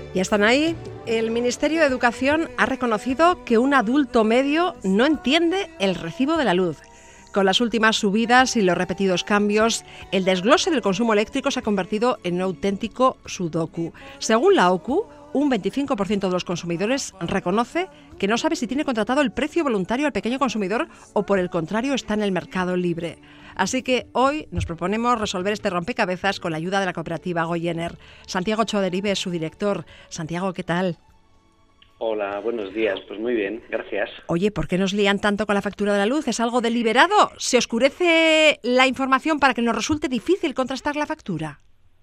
Ya están ahí. El Ministerio de Educación ha reconocido que un adulto medio no entiende el recibo de la luz. Con las últimas subidas y los repetidos cambios, el desglose del consumo eléctrico se ha convertido en un auténtico sudoku. Según la OCU, un 25% de los consumidores reconoce que no sabe si tiene contratado el precio voluntario al pequeño consumidor o, por el contrario, está en el mercado libre. Así que hoy nos proponemos resolver este rompecabezas con la ayuda de la cooperativa Goyener. Santiago Choderibe es su director. Santiago, ¿qué tal? Hola, buenos días. Pues muy bien, gracias. Oye, ¿por qué nos lían tanto con la factura de la luz? ¿Es algo deliberado? ¿Se oscurece la información para que nos resulte difícil contrastar la factura?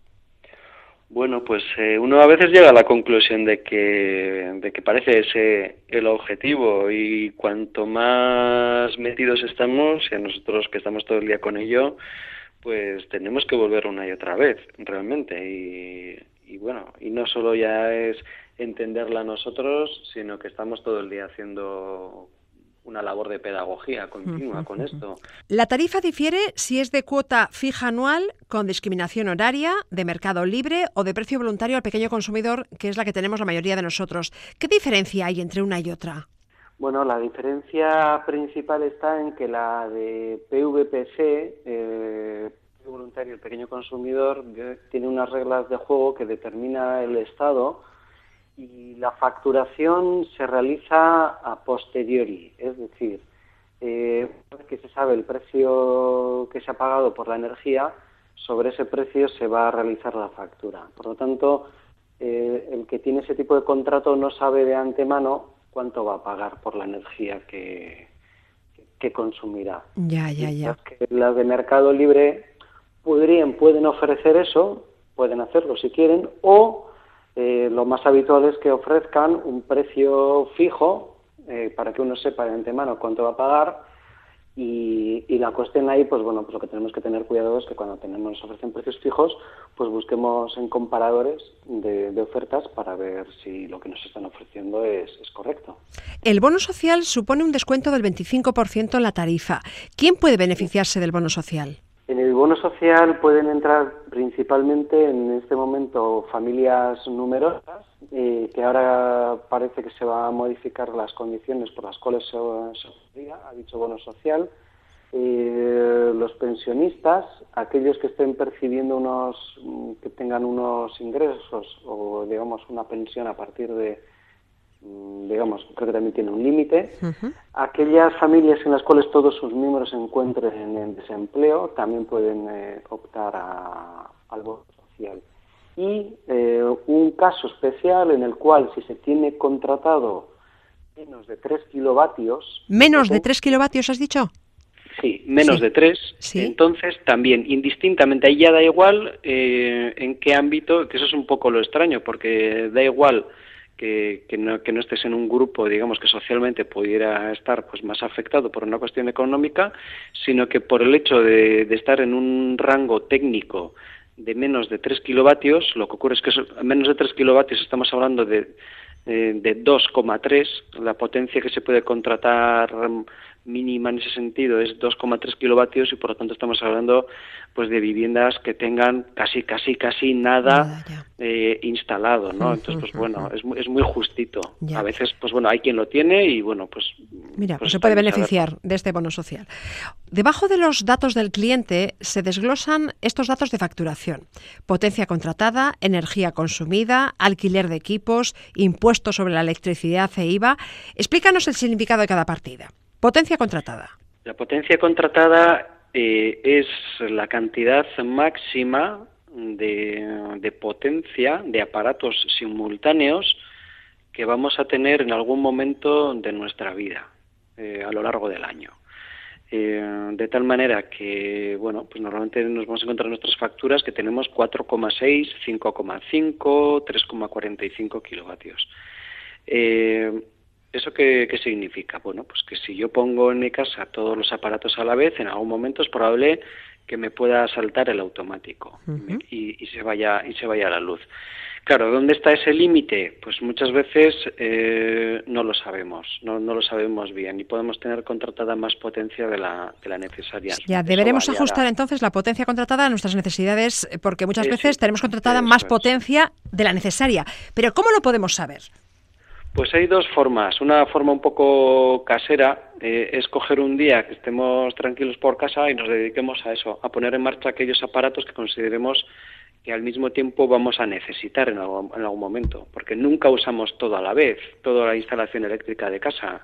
Bueno, pues uno a veces llega a la conclusión de que parece ese el objetivo, y cuanto más metidos estamos, y a nosotros que estamos todo el día con ello, pues tenemos que volver una y otra vez, realmente. Y bueno, y no solo ya es entenderla nosotros, sino que estamos todo el día haciendo una labor de pedagogía continua con esto. La tarifa difiere si es de cuota fija anual, con discriminación horaria, de mercado libre o de precio voluntario al pequeño consumidor, que es la que tenemos la mayoría de nosotros. ¿Qué diferencia hay entre una y otra? Bueno, la diferencia principal está en que la de PVPC, voluntario el pequeño consumidor, tiene unas reglas de juego que determina el Estado, y la facturación se realiza a posteriori, es decir, que se sabe el precio que se ha pagado por la energía, sobre ese precio se va a realizar la factura. Por lo tanto, el que tiene ese tipo de contrato no sabe de antemano cuánto va a pagar por la energía que consumirá. Ya. Las de mercado libre pueden ofrecer eso, pueden hacerlo si quieren, o lo más habitual es que ofrezcan un precio fijo para que uno sepa de antemano cuánto va a pagar, y la cuestión ahí, pues bueno, pues lo que tenemos que tener cuidado es que cuando nos ofrecen precios fijos, pues busquemos en comparadores de ofertas para ver si lo que nos están ofreciendo es correcto. El bono social supone un descuento del 25% en la tarifa. ¿Quién puede beneficiarse del bono social? En el bono social pueden entrar principalmente en este momento familias numerosas, que ahora parece que se va a modificar las condiciones por las cuales se ha dicho bono social, los pensionistas, aquellos que estén percibiendo que tengan unos ingresos o digamos una pensión a partir de, creo que también tiene un límite. Uh-huh. Aquellas familias en las cuales todos sus miembros se encuentren en desempleo también pueden optar al bono social. Y un caso especial en el cual, si se tiene contratado menos de 3 kilovatios... ¿Menos de 3 kilovatios has dicho? Sí, menos de 3. ¿Sí? Entonces también, indistintamente, ahí ya da igual en qué ámbito, que eso es un poco lo extraño, porque da igual que no estés en un grupo, digamos, que socialmente pudiera estar pues más afectado por una cuestión económica, sino que por el hecho de estar en un rango técnico de menos de 3 kilovatios, lo que ocurre es que menos de 3 kilovatios estamos hablando de 2,3, la potencia que se puede contratar mínima en ese sentido es 2,3 kilovatios, y por lo tanto estamos hablando pues de viviendas que tengan casi nada instalado, ¿no? Entonces, pues bueno, es muy justito. Ya. A veces, pues bueno, hay quien lo tiene y bueno, pues... Mira, pues se puede beneficiar de este bono social. Debajo de los datos del cliente se desglosan estos datos de facturación: potencia contratada, energía consumida, alquiler de equipos, impuestos sobre la electricidad e IVA. Explícanos el significado de cada partida. Potencia contratada. La potencia contratada es la cantidad máxima de potencia de aparatos simultáneos que vamos a tener en algún momento de nuestra vida a lo largo del año. De tal manera que, bueno, pues normalmente nos vamos a encontrar en nuestras facturas que tenemos 4,6, 5,5, 3,45 kilovatios. ¿Eso qué significa? Bueno, pues que si yo pongo en mi casa todos los aparatos a la vez, en algún momento es probable que me pueda saltar el automático. Uh-huh. y se vaya la luz. Claro, ¿dónde está ese límite? Pues muchas veces no lo sabemos, no lo sabemos bien y podemos tener contratada más potencia de la necesaria. Ya, deberemos ajustar entonces la potencia contratada a nuestras necesidades, porque muchas veces sí, tenemos contratada más potencia de la necesaria. Pero ¿cómo lo podemos saber? Pues hay dos formas. Una forma un poco casera es coger un día que estemos tranquilos por casa y nos dediquemos a eso, a poner en marcha aquellos aparatos que consideremos que al mismo tiempo vamos a necesitar en algún momento, porque nunca usamos todo a la vez, toda la instalación eléctrica de casa.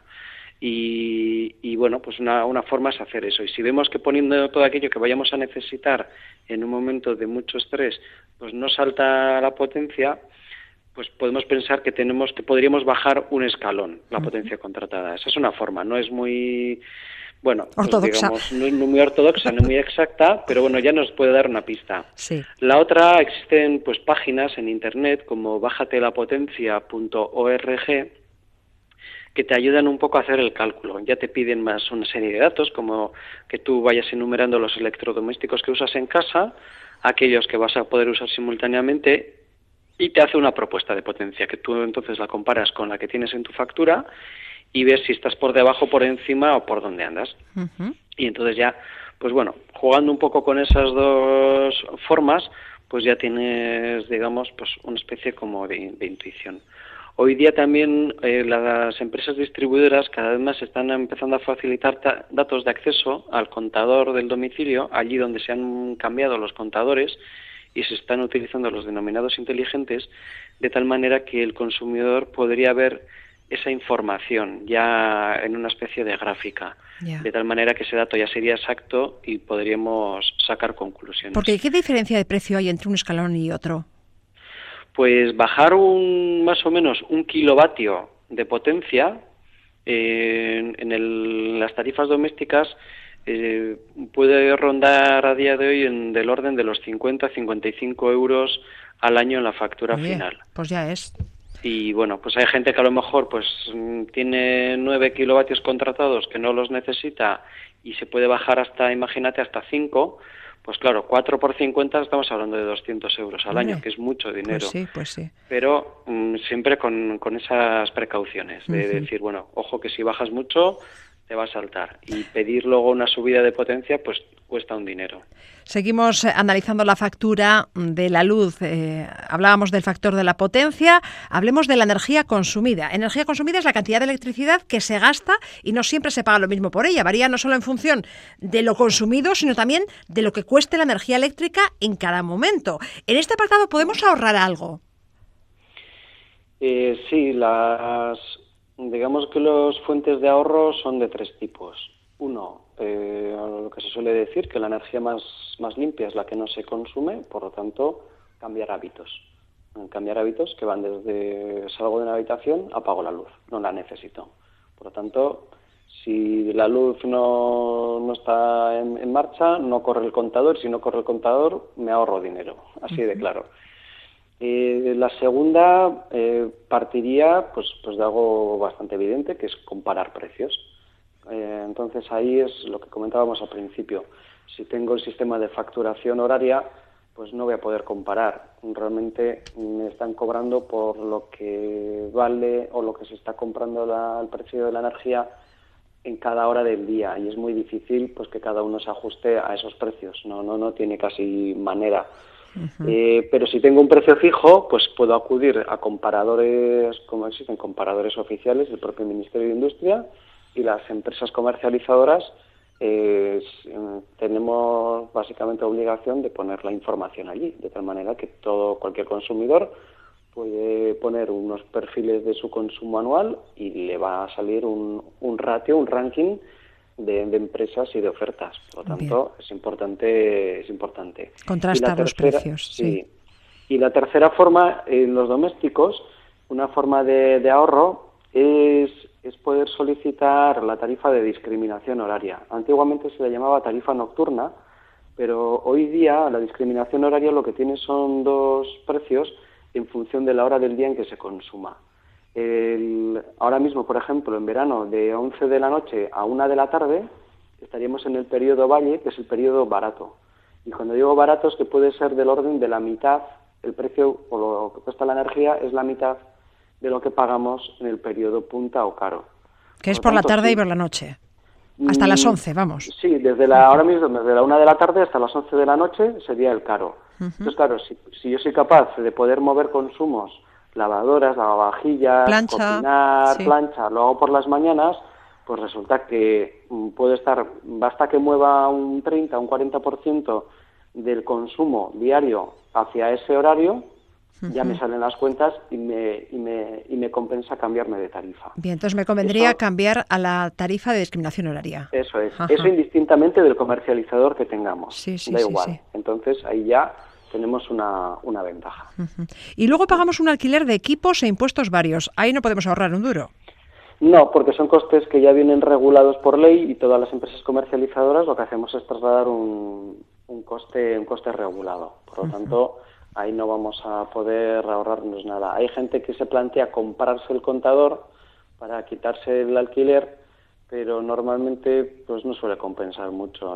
Y bueno, pues una forma es hacer eso. Y si vemos que poniendo todo aquello que vayamos a necesitar en un momento de mucho estrés, pues no salta la potencia, pues podemos pensar que podríamos bajar un escalón la potencia contratada. Esa es una forma, no es muy... Bueno, ortodoxa. Pues digamos, no muy ortodoxa, no muy exacta, pero bueno, ya nos puede dar una pista. Sí. La otra, existen pues páginas en internet como bajatelapotencia.org que te ayudan un poco a hacer el cálculo. Ya te piden más una serie de datos, como que tú vayas enumerando los electrodomésticos que usas en casa, aquellos que vas a poder usar simultáneamente, y te hace una propuesta de potencia, que tú entonces la comparas con la que tienes en tu factura y ves si estás por debajo, por encima o por dónde andas. Uh-huh. Y entonces ya, pues bueno, jugando un poco con esas dos formas, pues ya tienes, digamos, pues una especie como de intuición. Hoy día también las empresas distribuidoras cada vez más están empezando a facilitar datos de acceso al contador del domicilio, allí donde se han cambiado los contadores y se están utilizando los denominados inteligentes, de tal manera que el consumidor podría ver esa información ya en una especie de gráfica, de tal manera que ese dato ya sería exacto y podríamos sacar conclusiones. Porque ¿qué diferencia de precio hay entre un escalón y otro? Pues bajar más o menos 1 kilovatio de potencia en las tarifas domésticas puede rondar a día de hoy del orden de los 50-55 euros al año en la factura final. Pues ya es. Y bueno, pues hay gente que a lo mejor pues tiene 9 kilovatios contratados que no los necesita y se puede bajar hasta, imagínate, hasta 5. Pues claro, 4 por 50 estamos hablando de 200 euros al año, que es mucho dinero. Pues sí. Pero siempre con esas precauciones de decir, bueno, ojo que si bajas mucho te va a saltar. Y pedir luego una subida de potencia, pues cuesta un dinero. Seguimos analizando la factura de la luz. Hablábamos del factor de la potencia, hablemos de la energía consumida. Energía consumida es la cantidad de electricidad que se gasta y no siempre se paga lo mismo por ella. Varía no solo en función de lo consumido, sino también de lo que cueste la energía eléctrica en cada momento. En este apartado, ¿podemos ahorrar algo? Sí, digamos que las fuentes de ahorro son de 3 tipos. Uno, lo que se suele decir, que la energía más limpia es la que no se consume, por lo tanto, cambiar hábitos. Cambiar hábitos que van desde salgo de una habitación, apago la luz, no la necesito. Por lo tanto, si la luz no está en marcha, no corre el contador. Si no corre el contador, me ahorro dinero, así de claro. La segunda partiría pues de algo bastante evidente, que es comparar precios. Entonces ahí es lo que comentábamos al principio. Si tengo el sistema de facturación horaria, pues no voy a poder comparar. Realmente me están cobrando por lo que vale o lo que se está comprando el precio de la energía en cada hora del día, y es muy difícil pues que cada uno se ajuste a esos precios. No tiene casi manera. Pero si tengo un precio fijo, pues puedo acudir a comparadores, como existen comparadores oficiales del propio Ministerio de Industria, y las empresas comercializadoras tenemos básicamente obligación de poner la información allí, de tal manera que cualquier consumidor puede poner unos perfiles de su consumo anual y le va a salir un ratio, un ranking de empresas y de ofertas. Por lo tanto, es importante. Contrastar los precios. Sí. Y la tercera forma, en los domésticos, una forma de ahorro es poder solicitar la tarifa de discriminación horaria. Antiguamente se le llamaba tarifa nocturna, pero hoy día la discriminación horaria lo que tiene son 2 precios en función de la hora del día en que se consuma. Ahora mismo, por ejemplo, en verano, de 11 de la noche a 1 de la tarde, estaríamos en el periodo valle, que es el periodo barato. Y cuando digo barato es que puede ser del orden de la mitad el precio o lo que cuesta la energía es la mitad de lo que pagamos en el periodo punta o caro. Que es por la tarde y por la noche. Hasta las 11, vamos. Sí, ahora mismo, desde la 1 de la tarde hasta las 11 de la noche sería el caro. Entonces, claro, si yo soy capaz de poder mover consumos, lavadoras, lavavajillas, cocinar, plancha, lo hago por las mañanas, pues resulta que basta que mueva un 30, un 40% del consumo diario hacia ese horario, ya me salen las cuentas y me compensa cambiarme de tarifa. Bien, entonces me convendría cambiar a la tarifa de discriminación horaria. Eso es. Eso indistintamente del comercializador que tengamos. Da igual. Sí. Entonces ahí ya tenemos una ventaja. Y luego pagamos un alquiler de equipos e impuestos varios. Ahí no podemos ahorrar un duro. No, porque son costes que ya vienen regulados por ley y todas las empresas comercializadoras lo que hacemos es trasladar un coste regulado. Por lo tanto, ahí no vamos a poder ahorrarnos nada. Hay gente que se plantea comprarse el contador para quitarse el alquiler, pero normalmente pues no suele compensar mucho.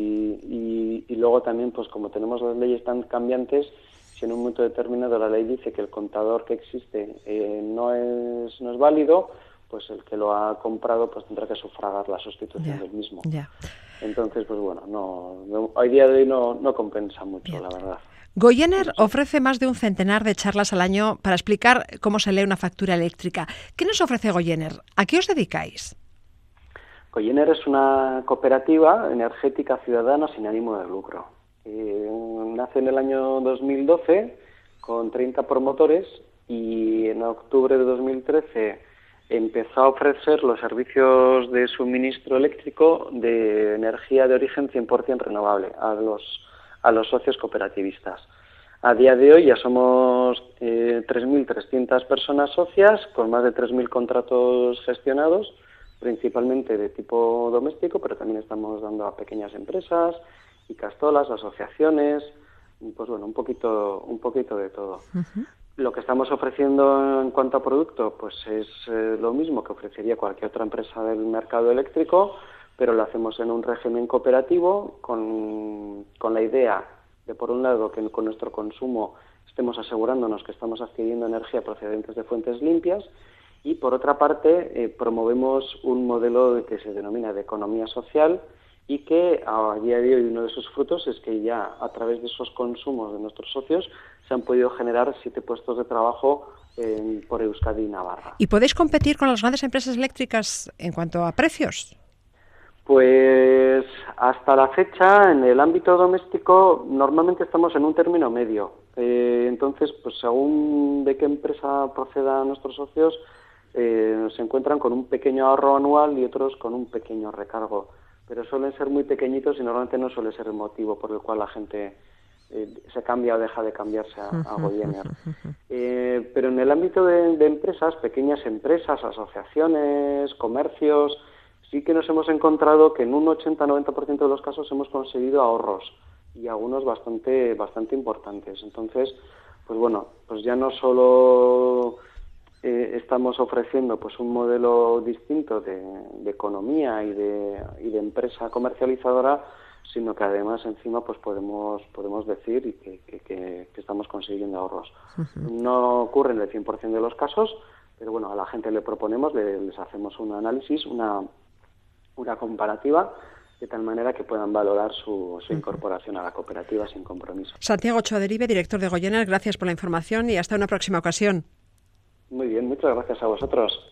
Y luego también, pues como tenemos las leyes tan cambiantes, si en un momento determinado la ley dice que el contador que existe no es válido, pues el que lo ha comprado pues tendrá que sufragar la sustitución del mismo. Entonces, pues bueno, hoy día de hoy no compensa mucho, la verdad. Goyener ofrece más de un centenar de charlas al año para explicar cómo se lee una factura eléctrica. ¿Qué nos ofrece Goyener? ¿A qué os dedicáis? Goyener es una cooperativa energética ciudadana sin ánimo de lucro. Nace en el año 2012 con 30 promotores y en octubre de 2013 empezó a ofrecer los servicios de suministro eléctrico de energía de origen 100% renovable a los socios cooperativistas. A día de hoy ya somos 3.300 personas socias con más de 3.000 contratos gestionados, principalmente de tipo doméstico, pero también estamos dando a pequeñas empresas y castolas, asociaciones, pues bueno, un poquito de todo. Lo que estamos ofreciendo en cuanto a producto, pues es lo mismo que ofrecería cualquier otra empresa del mercado eléctrico, pero lo hacemos en un régimen cooperativo con la idea de, por un lado, que con nuestro consumo estemos asegurándonos que estamos adquiriendo energía procedentes de fuentes limpias y, por otra parte, promovemos un modelo que se denomina de economía social y que a día de hoy uno de sus frutos es que ya a través de esos consumos de nuestros socios se han podido generar 7 puestos de trabajo por Euskadi y Navarra. ¿Y podéis competir con las grandes empresas eléctricas en cuanto a precios? Pues hasta la fecha, en el ámbito doméstico, normalmente estamos en un término medio. Entonces, pues según de qué empresa procedan nuestros socios, se encuentran con un pequeño ahorro anual y otros con un pequeño recargo. Pero suelen ser muy pequeñitos y normalmente no suele ser el motivo por el cual la gente se cambia o deja de cambiarse a Goyener. Pero en el ámbito de empresas, pequeñas empresas, asociaciones, comercios, sí que nos hemos encontrado que en un 80-90% de los casos hemos conseguido ahorros y algunos bastante importantes. Entonces, pues bueno, pues ya no solo estamos ofreciendo pues un modelo distinto de economía y de empresa comercializadora, sino que además encima pues podemos decir y que estamos consiguiendo ahorros. No ocurre en el 100% de los casos, pero bueno, a la gente le proponemos, les hacemos un análisis, una comparativa, de tal manera que puedan valorar su incorporación a la cooperativa sin compromiso. Santiago Choaderibe, director de Goyener, gracias por la información y hasta una próxima ocasión. Muy bien, muchas gracias a vosotros.